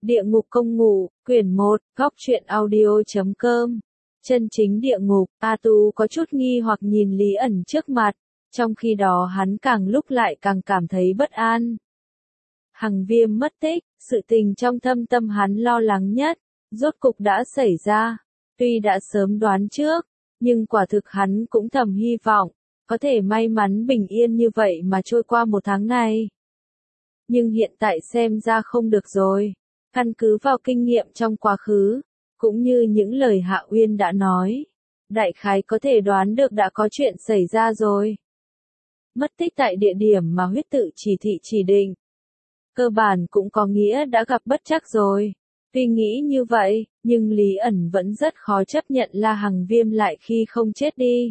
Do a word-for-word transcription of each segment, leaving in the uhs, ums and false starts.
Địa ngục công ngụ, quyển một, góc truyện audio.com. Chân chính địa ngục, A Tu có chút nghi hoặc nhìn Lý ẩn trước mặt, trong khi đó hắn càng lúc lại càng cảm thấy bất an. Hằng Viêm mất tích, sự tình trong thâm tâm hắn lo lắng nhất, rốt cục đã xảy ra. Tuy đã sớm đoán trước, nhưng quả thực hắn cũng thầm hy vọng, có thể may mắn bình yên như vậy mà trôi qua một tháng này. Nhưng hiện tại xem ra không được rồi. Căn cứ vào kinh nghiệm trong quá khứ, cũng như những lời Hạ Uyên đã nói, đại khái có thể đoán được đã có chuyện xảy ra rồi. Mất tích tại địa điểm mà huyết tự chỉ thị chỉ định. Cơ bản cũng có nghĩa đã gặp bất trắc rồi. Tuy nghĩ như vậy, nhưng Lý ẩn vẫn rất khó chấp nhận La Hằng Viêm lại khi không chết đi.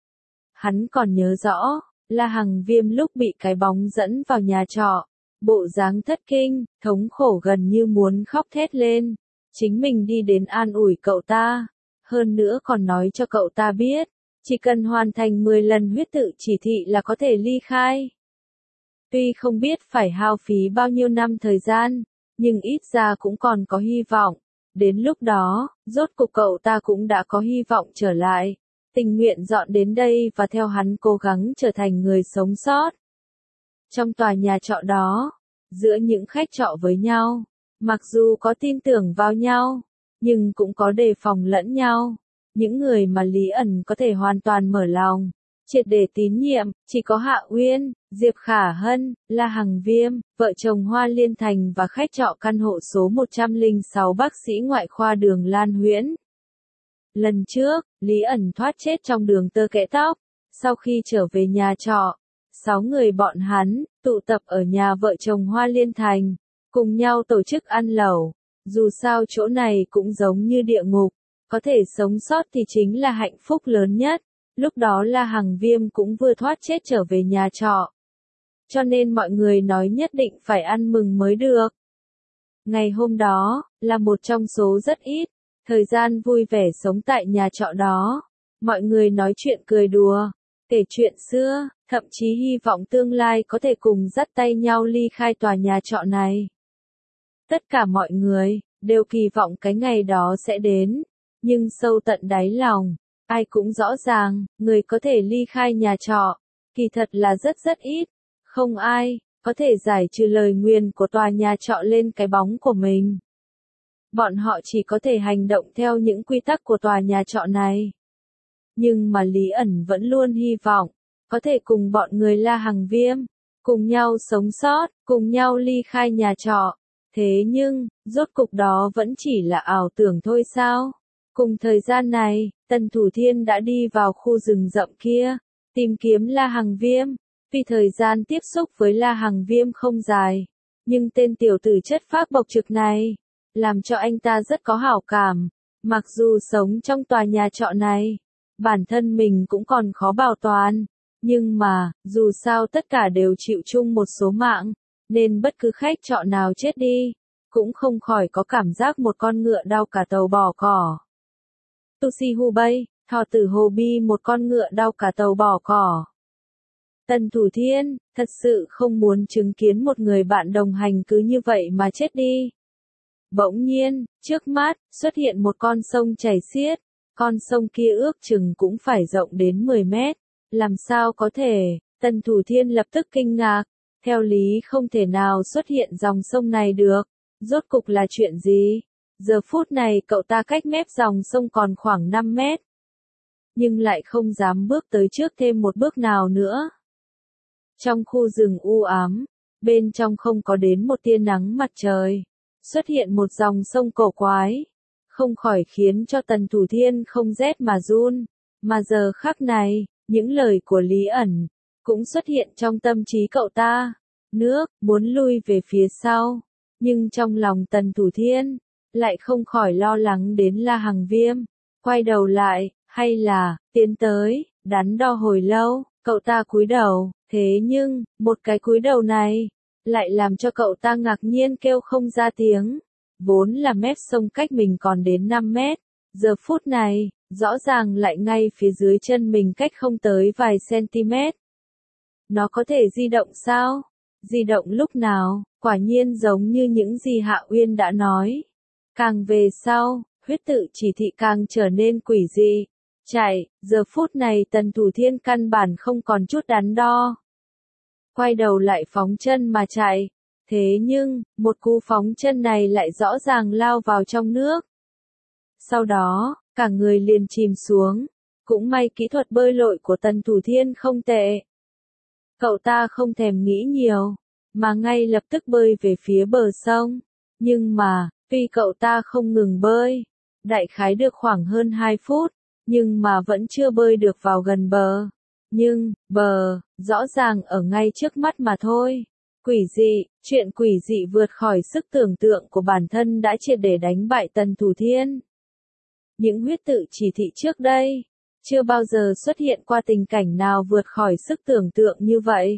Hắn còn nhớ rõ, La Hằng Viêm lúc bị cái bóng dẫn vào nhà trọ, bộ dáng thất kinh, thống khổ gần như muốn khóc thét lên. Chính mình đi đến an ủi cậu ta, hơn nữa còn nói cho cậu ta biết, chỉ cần hoàn thành mười lần huyết tự chỉ thị là có thể ly khai. Tuy không biết phải hao phí bao nhiêu năm thời gian, nhưng ít ra cũng còn có hy vọng. Đến lúc đó, rốt cục cậu ta cũng đã có hy vọng trở lại, tình nguyện dọn đến đây và theo hắn cố gắng trở thành người sống sót. Trong tòa nhà trọ đó, giữa những khách trọ với nhau, mặc dù có tin tưởng vào nhau, nhưng cũng có đề phòng lẫn nhau. Những người mà Lý ẩn có thể hoàn toàn mở lòng, triệt để tín nhiệm, chỉ có Hạ Uyên, Diệp Khả Hân, La Hằng Viêm, vợ chồng Hoa Liên Thành và khách trọ căn hộ số một trăm lẻ sáu bác sĩ ngoại khoa Đường Lan Huyễn. Lần trước, Lý ẩn thoát chết trong đường tơ kẽ tóc. Sau khi trở về nhà trọ, sáu người bọn hắn, tụ tập ở nhà vợ chồng Hoa Liên Thành, cùng nhau tổ chức ăn lẩu. Dù sao chỗ này cũng giống như địa ngục, có thể sống sót thì chính là hạnh phúc lớn nhất. Lúc đó La Hằng Viêm cũng vừa thoát chết trở về nhà trọ. Cho nên mọi người nói nhất định phải ăn mừng mới được. Ngày hôm đó, là một trong số rất ít, thời gian vui vẻ sống tại nhà trọ đó. Mọi người nói chuyện cười đùa, kể chuyện xưa, thậm chí hy vọng tương lai có thể cùng dắt tay nhau ly khai tòa nhà trọ này. Tất cả mọi người, đều kỳ vọng cái ngày đó sẽ đến, nhưng sâu tận đáy lòng, ai cũng rõ ràng, người có thể ly khai nhà trọ, kỳ thật là rất rất ít, không ai có thể giải trừ lời nguyền của tòa nhà trọ lên cái bóng của mình. Bọn họ chỉ có thể hành động theo những quy tắc của tòa nhà trọ này. Nhưng mà Lý ẩn vẫn luôn hy vọng, có thể cùng bọn người La Hằng Viêm, cùng nhau sống sót, cùng nhau ly khai nhà trọ. Thế nhưng, rốt cục đó vẫn chỉ là ảo tưởng thôi sao? Cùng thời gian này, Tần Thủ Thiên đã đi vào khu rừng rậm kia, tìm kiếm La Hằng Viêm. Vì thời gian tiếp xúc với La Hằng Viêm không dài, nhưng tên tiểu tử chất phác bộc trực này, làm cho anh ta rất có hảo cảm. Mặc dù sống trong tòa nhà trọ này, bản thân mình cũng còn khó bảo toàn, nhưng mà, dù sao tất cả đều chịu chung một số mạng, nên bất cứ khách trọ nào chết đi, cũng không khỏi có cảm giác một con ngựa đau cả tàu bỏ cỏ. Tu Si Hu Bay, thọ tử Hồ Bi một con ngựa đau cả tàu bỏ cỏ. Tần Thủ Thiên, thật sự không muốn chứng kiến một người bạn đồng hành cứ như vậy mà chết đi. Bỗng nhiên, trước mắt, xuất hiện một con sông chảy xiết, con sông kia ước chừng cũng phải rộng đến mười mét. Làm sao có thể? Tần Thủ Thiên lập tức kinh ngạc, theo lý không thể nào xuất hiện dòng sông này được. Rốt cục là chuyện gì? Giờ phút này cậu ta cách mép dòng sông còn khoảng năm mét. Nhưng lại không dám bước tới trước thêm một bước nào nữa. Trong khu rừng u ám, bên trong không có đến một tia nắng mặt trời, xuất hiện một dòng sông cổ quái, không khỏi khiến cho Tần Thủ Thiên không rét mà run. Mà giờ khắc này, những lời của Lý ẩn cũng xuất hiện trong tâm trí cậu ta. Nước muốn lui về phía sau, nhưng trong lòng Tần Thủ Thiên lại không khỏi lo lắng đến La Hằng Viêm. Quay đầu lại, hay là tiến tới, đắn đo hồi lâu, cậu ta cúi đầu. Thế nhưng, một cái cúi đầu này, lại làm cho cậu ta ngạc nhiên kêu không ra tiếng. Vốn là mép sông cách mình còn đến năm mét, giờ phút này, rõ ràng lại ngay phía dưới chân mình cách không tới vài centimet. Nó có thể di động sao? di động lúc nào, quả nhiên giống như những gì Hạ Uyên đã nói. Càng về sau, huyết tự chỉ thị càng trở nên quỷ dị. Chạy, giờ phút này Tần Thủ Thiên căn bản không còn chút đắn đo. Quay đầu lại phóng chân mà chạy. Thế nhưng, một cú phóng chân này lại rõ ràng lao vào trong nước. Sau đó, cả người liền chìm xuống. Cũng may kỹ thuật bơi lội của Tần Thủ Thiên không tệ. Cậu ta không thèm nghĩ nhiều, mà ngay lập tức bơi về phía bờ sông. Nhưng mà, tuy cậu ta không ngừng bơi, đại khái được khoảng hơn hai phút, nhưng mà vẫn chưa bơi được vào gần bờ. Nhưng, bờ, rõ ràng ở ngay trước mắt mà thôi. Quỷ dị, chuyện quỷ dị vượt khỏi sức tưởng tượng của bản thân đã triệt để đánh bại Tần Thủ Thiên. Những huyết tự chỉ thị trước đây, chưa bao giờ xuất hiện qua tình cảnh nào vượt khỏi sức tưởng tượng như vậy.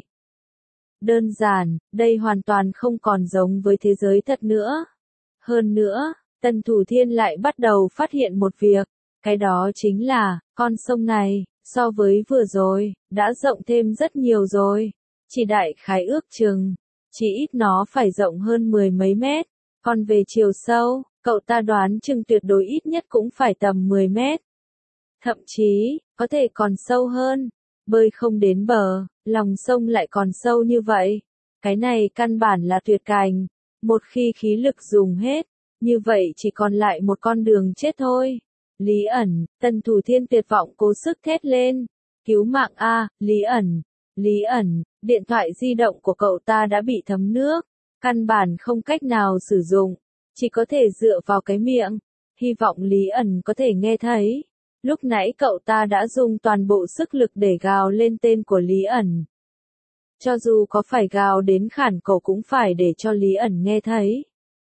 Đơn giản, đây hoàn toàn không còn giống với thế giới thật nữa. Hơn nữa, Tần Thủ Thiên lại bắt đầu phát hiện một việc, cái đó chính là, con sông này, so với vừa rồi, đã rộng thêm rất nhiều rồi. Chỉ đại khái ước chừng, chỉ ít nó phải rộng hơn mười mấy mét, còn về chiều sâu, cậu ta đoán chừng tuyệt đối ít nhất cũng phải tầm mười mét. Thậm chí, có thể còn sâu hơn, bơi không đến bờ, lòng sông lại còn sâu như vậy. Cái này căn bản là tuyệt cảnh, một khi khí lực dùng hết, như vậy chỉ còn lại một con đường chết thôi. Lý ẩn, Tần Thủ Thiên tuyệt vọng cố sức thét lên, cứu mạng a, Lý ẩn, Lý ẩn, điện thoại di động của cậu ta đã bị thấm nước, căn bản không cách nào sử dụng, chỉ có thể dựa vào cái miệng, hy vọng Lý ẩn có thể nghe thấy. Lúc nãy cậu ta đã dùng toàn bộ sức lực để gào lên tên của Lý ẩn. Cho dù có phải gào đến khản cổ cũng phải để cho Lý ẩn nghe thấy.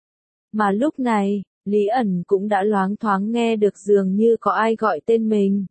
Mà lúc này, Lý ẩn cũng đã loáng thoáng nghe được dường như có ai gọi tên mình.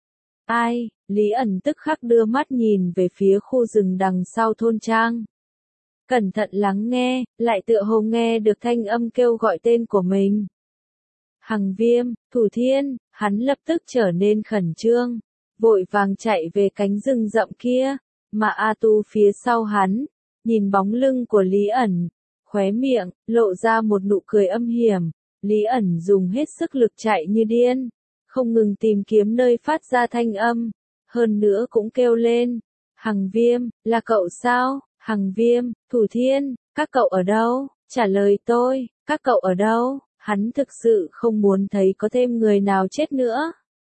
Ai, Lý ẩn tức khắc đưa mắt nhìn về phía khu rừng đằng sau thôn trang. Cẩn thận lắng nghe, lại tựa hồ nghe được thanh âm kêu gọi tên của mình. Hằng Viêm, Thủ Thiên, hắn lập tức trở nên khẩn trương, vội vàng chạy về cánh rừng rậm kia, mà A Tu phía sau hắn, nhìn bóng lưng của Lý ẩn, khóe miệng, lộ ra một nụ cười âm hiểm. Lý ẩn dùng hết sức lực chạy như điên, không ngừng tìm kiếm nơi phát ra thanh âm, hơn nữa cũng kêu lên, Hằng Viêm, là cậu sao, Hằng Viêm, Thủ Thiên, các cậu ở đâu, trả lời tôi, các cậu ở đâu, hắn thực sự không muốn thấy có thêm người nào chết nữa.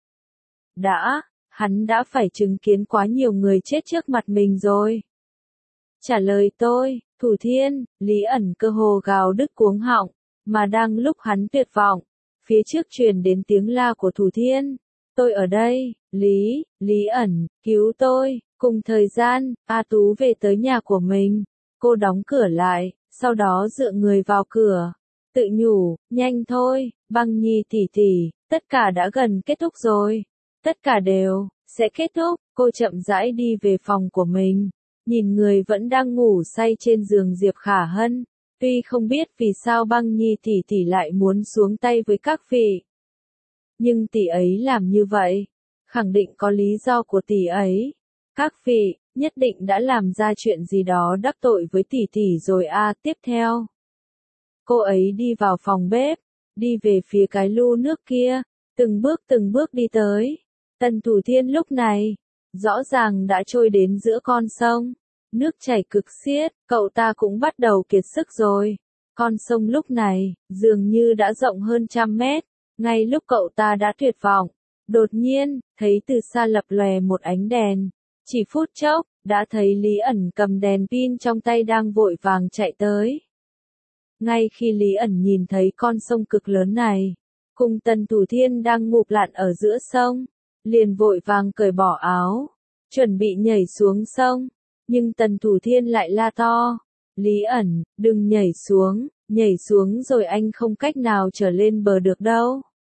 Đã, hắn đã phải chứng kiến quá nhiều người chết trước mặt mình rồi. Trả lời tôi, Thủ Thiên, Lý ẩn cơ hồ gào đứt cuống họng. Mà đang lúc hắn tuyệt vọng, phía trước truyền đến tiếng la của Thủ Thiên. Tôi ở đây, Lý, Lý ẩn, cứu tôi. Cùng thời gian, A Tú về tới nhà của mình. Cô đóng cửa lại, sau đó dựa người vào cửa. Tự nhủ, nhanh thôi, Băng Nhi tỷ tỷ, tất cả đã gần kết thúc rồi. Tất cả đều, sẽ kết thúc. Cô chậm rãi đi về phòng của mình. Nhìn người vẫn đang ngủ say trên giường Diệp Khả Hân. Tuy không biết vì sao Băng Nhi tỷ tỷ lại muốn xuống tay với các vị. Nhưng tỷ ấy làm như vậy, khẳng định có lý do của tỷ ấy. Các vị, nhất định đã làm ra chuyện gì đó đắc tội với tỷ tỷ rồi a. À, tiếp theo, cô ấy đi vào phòng bếp, đi về phía cái lu nước kia, từng bước từng bước đi tới. Tần Thủ Thiên lúc này, rõ ràng đã trôi đến giữa con sông. Nước chảy cực xiết, cậu ta cũng bắt đầu kiệt sức rồi. Con sông lúc này, dường như đã rộng hơn trăm mét. Ngay lúc cậu ta đã tuyệt vọng, đột nhiên, thấy từ xa lập lòe một ánh đèn. Chỉ phút chốc, đã thấy Lý ẩn cầm đèn pin trong tay đang vội vàng chạy tới. Ngay khi Lý ẩn nhìn thấy con sông cực lớn này, cùng Tần Thủ Thiên đang ngụp lặn ở giữa sông, liền vội vàng cởi bỏ áo, chuẩn bị nhảy xuống sông. Nhưng Tần Thủ Thiên lại la to, Lý ẩn, đừng nhảy xuống, nhảy xuống rồi anh không cách nào trở lên bờ được đâu.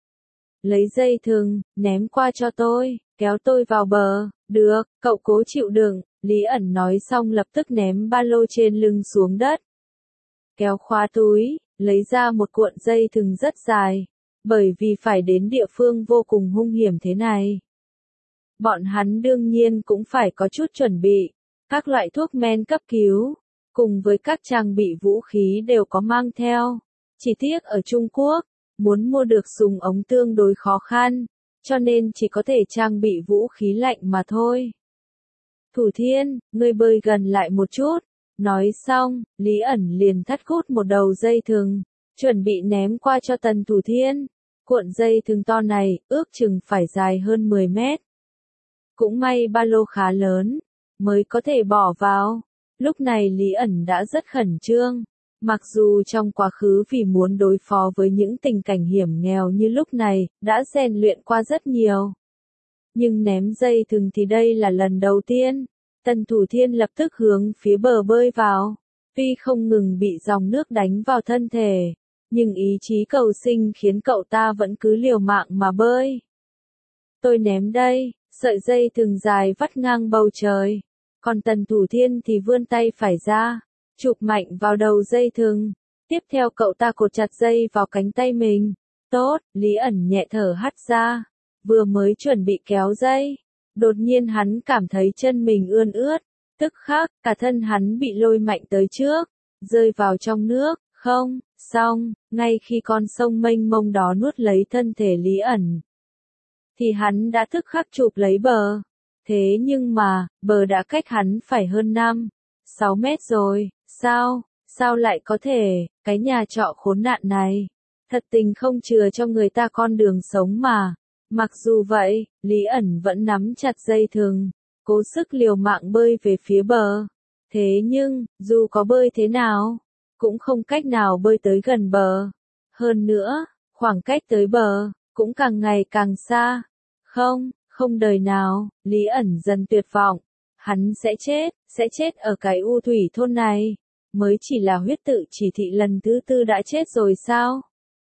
Lấy dây thừng, ném qua cho tôi, kéo tôi vào bờ, được, cậu cố chịu đựng, Lý ẩn nói xong lập tức ném ba lô trên lưng xuống đất. Kéo khóa túi, lấy ra một cuộn dây thừng rất dài, bởi vì phải đến địa phương vô cùng hung hiểm thế này. Bọn hắn đương nhiên cũng phải có chút chuẩn bị. Các loại thuốc men cấp cứu, cùng với các trang bị vũ khí đều có mang theo. Chỉ tiếc ở Trung Quốc, muốn mua được súng ống tương đối khó khăn, cho nên chỉ có thể trang bị vũ khí lạnh mà thôi. Thủ Thiên, ngươi bơi gần lại một chút. Nói xong, Lý ẩn liền thắt cút một đầu dây thừng, chuẩn bị ném qua cho Tần Thủ Thiên. Cuộn dây thừng to này, ước chừng phải dài hơn mười mét. Cũng may ba lô khá lớn, mới có thể bỏ vào. Lúc này Lý ẩn đã rất khẩn trương. Mặc dù trong quá khứ vì muốn đối phó với những tình cảnh hiểm nghèo như lúc này, đã rèn luyện qua rất nhiều. Nhưng ném dây thừng thì đây là lần đầu tiên. Tần Thủ Thiên lập tức hướng phía bờ bơi vào. Tuy không ngừng bị dòng nước đánh vào thân thể, nhưng ý chí cầu sinh khiến cậu ta vẫn cứ liều mạng mà bơi. Tôi ném đây, sợi dây thừng dài vắt ngang bầu trời. Còn Tần Thủ Thiên thì vươn tay phải ra, chụp mạnh vào đầu dây thừng. Tiếp theo cậu ta cột chặt dây vào cánh tay mình. Tốt, Lý ẩn nhẹ thở hắt ra. Vừa mới chuẩn bị kéo dây, đột nhiên hắn cảm thấy chân mình ươn ướt. Tức khắc, cả thân hắn bị lôi mạnh tới trước, rơi vào trong nước. Không, xong, ngay khi con sông mênh mông đó nuốt lấy thân thể Lý ẩn, thì hắn đã tức khắc chụp lấy bờ. Thế nhưng mà, bờ đã cách hắn phải hơn năm, sáu mét rồi. Sao, sao lại có thể, cái nhà trọ khốn nạn này, thật tình không chừa cho người ta con đường sống mà. Mặc dù vậy, Lý ẩn vẫn nắm chặt dây thừng, cố sức liều mạng bơi về phía bờ. Thế nhưng, dù có bơi thế nào, cũng không cách nào bơi tới gần bờ. Hơn nữa, khoảng cách tới bờ, cũng càng ngày càng xa. Không, không đời nào, Lý ẩn dần tuyệt vọng. Hắn sẽ chết, sẽ chết ở cái u thủy thôn này. Mới chỉ là huyết tự chỉ thị lần thứ tư đã chết rồi sao?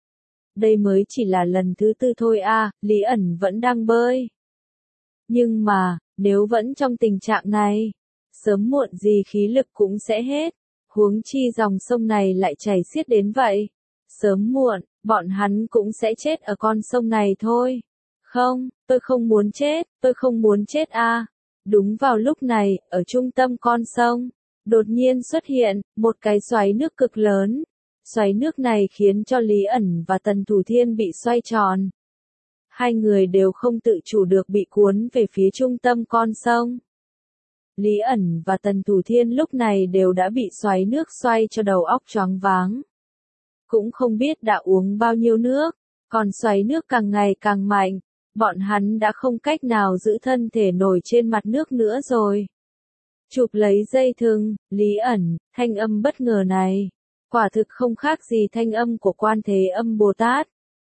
Đây mới chỉ là lần thứ tư thôi à, Lý ẩn vẫn đang bơi. Nhưng mà, nếu vẫn trong tình trạng này, sớm muộn gì khí lực cũng sẽ hết. Huống chi dòng sông này lại chảy xiết đến vậy. Sớm muộn, bọn hắn cũng sẽ chết ở con sông này thôi. Không, tôi không muốn chết, tôi không muốn chết à. Đúng vào lúc này, ở trung tâm con sông, đột nhiên xuất hiện một cái xoáy nước cực lớn. Xoáy nước này khiến cho Lý ẩn và Tần Thủ Thiên bị xoay tròn. Hai người đều không tự chủ được bị cuốn về phía trung tâm con sông. Lý ẩn và Tần Thủ Thiên lúc này đều đã bị xoáy nước xoay cho đầu óc choáng váng. Cũng không biết đã uống bao nhiêu nước, còn xoáy nước càng ngày càng mạnh, bọn hắn đã không cách nào giữ thân thể nổi trên mặt nước nữa rồi. Chụp lấy dây thừng, Lý ẩn, thanh âm bất ngờ này, quả thực không khác gì thanh âm của Quan Thế Âm Bồ Tát.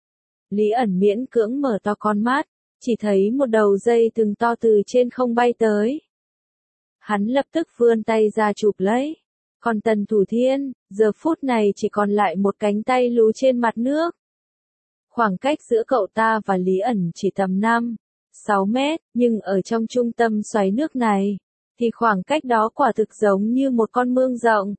Lý ẩn miễn cưỡng mở to con mắt, chỉ thấy một đầu dây thừng to từ trên không bay tới. Hắn lập tức vươn tay ra chụp lấy. Còn Tần Thủ Thiên, giờ phút này chỉ còn lại một cánh tay lú trên mặt nước. Khoảng cách giữa cậu ta và Lý ẩn chỉ tầm năm, sáu mét, nhưng ở trong trung tâm xoáy nước này, thì khoảng cách đó quả thực giống như một con mương rộng.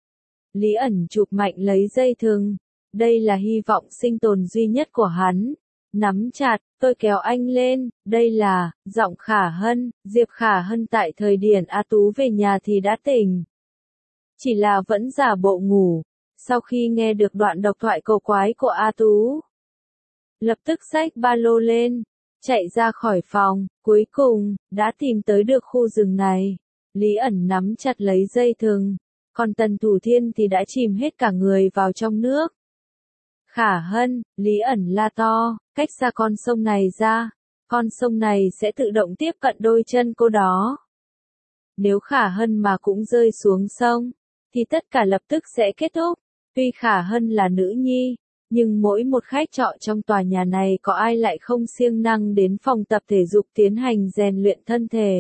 Lý ẩn chụp mạnh lấy dây thừng. Đây là hy vọng sinh tồn duy nhất của hắn. Nắm chặt, tôi kéo anh lên, đây là, giọng Khả Hân, Diệp Khả Hân tại thời điểm A Tú về nhà thì đã tỉnh. Chỉ là vẫn giả bộ ngủ, sau khi nghe được đoạn độc thoại cầu quái của A Tú. Lập tức xách ba lô lên, chạy ra khỏi phòng, cuối cùng, đã tìm tới được khu rừng này. Lý ẩn nắm chặt lấy dây thừng, còn Tần Thủ Thiên thì đã chìm hết cả người vào trong nước. Khả Hân, Lý ẩn la to, cách xa con sông này ra, con sông này sẽ tự động tiếp cận đôi chân cô đó. Nếu Khả Hân mà cũng rơi xuống sông, thì tất cả lập tức sẽ kết thúc. Tuy Khả Hân là nữ nhi, nhưng mỗi một khách trọ trong tòa nhà này có ai lại không siêng năng đến phòng tập thể dục tiến hành rèn luyện thân thể.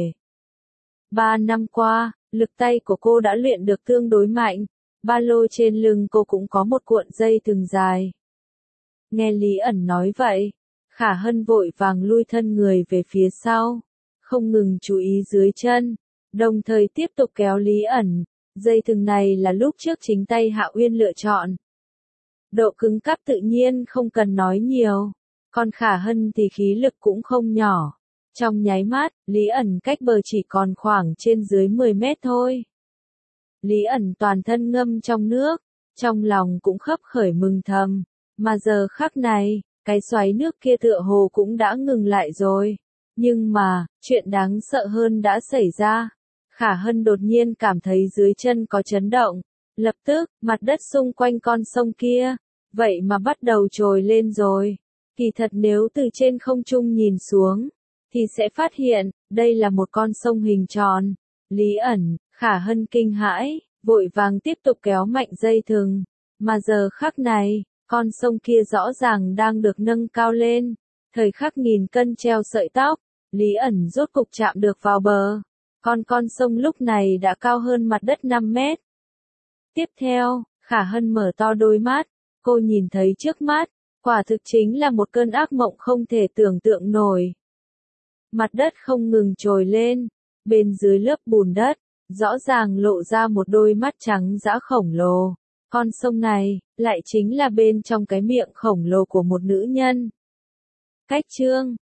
Ba năm qua, lực tay của cô đã luyện được tương đối mạnh, ba lô trên lưng cô cũng có một cuộn dây thừng dài. Nghe Lý ẩn nói vậy, Khả Hân vội vàng lui thân người về phía sau, không ngừng chú ý dưới chân, đồng thời tiếp tục kéo Lý ẩn. Dây thừng này là lúc trước chính tay Hạ Uyên lựa chọn. Độ cứng cáp tự nhiên không cần nói nhiều, còn Khả Hân thì khí lực cũng không nhỏ. Trong nháy mắt, Lý ẩn cách bờ chỉ còn khoảng trên dưới mười mét thôi. Lý ẩn toàn thân ngâm trong nước, trong lòng cũng khấp khởi mừng thầm, mà giờ khắc này, cái xoáy nước kia tựa hồ cũng đã ngừng lại rồi. Nhưng mà, chuyện đáng sợ hơn đã xảy ra. Khả Hân đột nhiên cảm thấy dưới chân có chấn động. Lập tức, mặt đất xung quanh con sông kia, vậy mà bắt đầu trồi lên rồi. Kỳ thật nếu từ trên không trung nhìn xuống, thì sẽ phát hiện, đây là một con sông hình tròn. Lý ẩn, Khả Hân kinh hãi, vội vàng tiếp tục kéo mạnh dây thừng. Mà giờ khắc này, con sông kia rõ ràng đang được nâng cao lên. Thời khắc nghìn cân treo sợi tóc, Lý ẩn rốt cục chạm được vào bờ. Con con sông lúc này đã cao hơn mặt đất năm mét. Tiếp theo, Khả Hân mở to đôi mắt, cô nhìn thấy trước mắt, quả thực chính là một cơn ác mộng không thể tưởng tượng nổi. Mặt đất không ngừng trồi lên, bên dưới lớp bùn đất, rõ ràng lộ ra một đôi mắt trắng dã khổng lồ. Con sông này, lại chính là bên trong cái miệng khổng lồ của một nữ nhân. Cách chương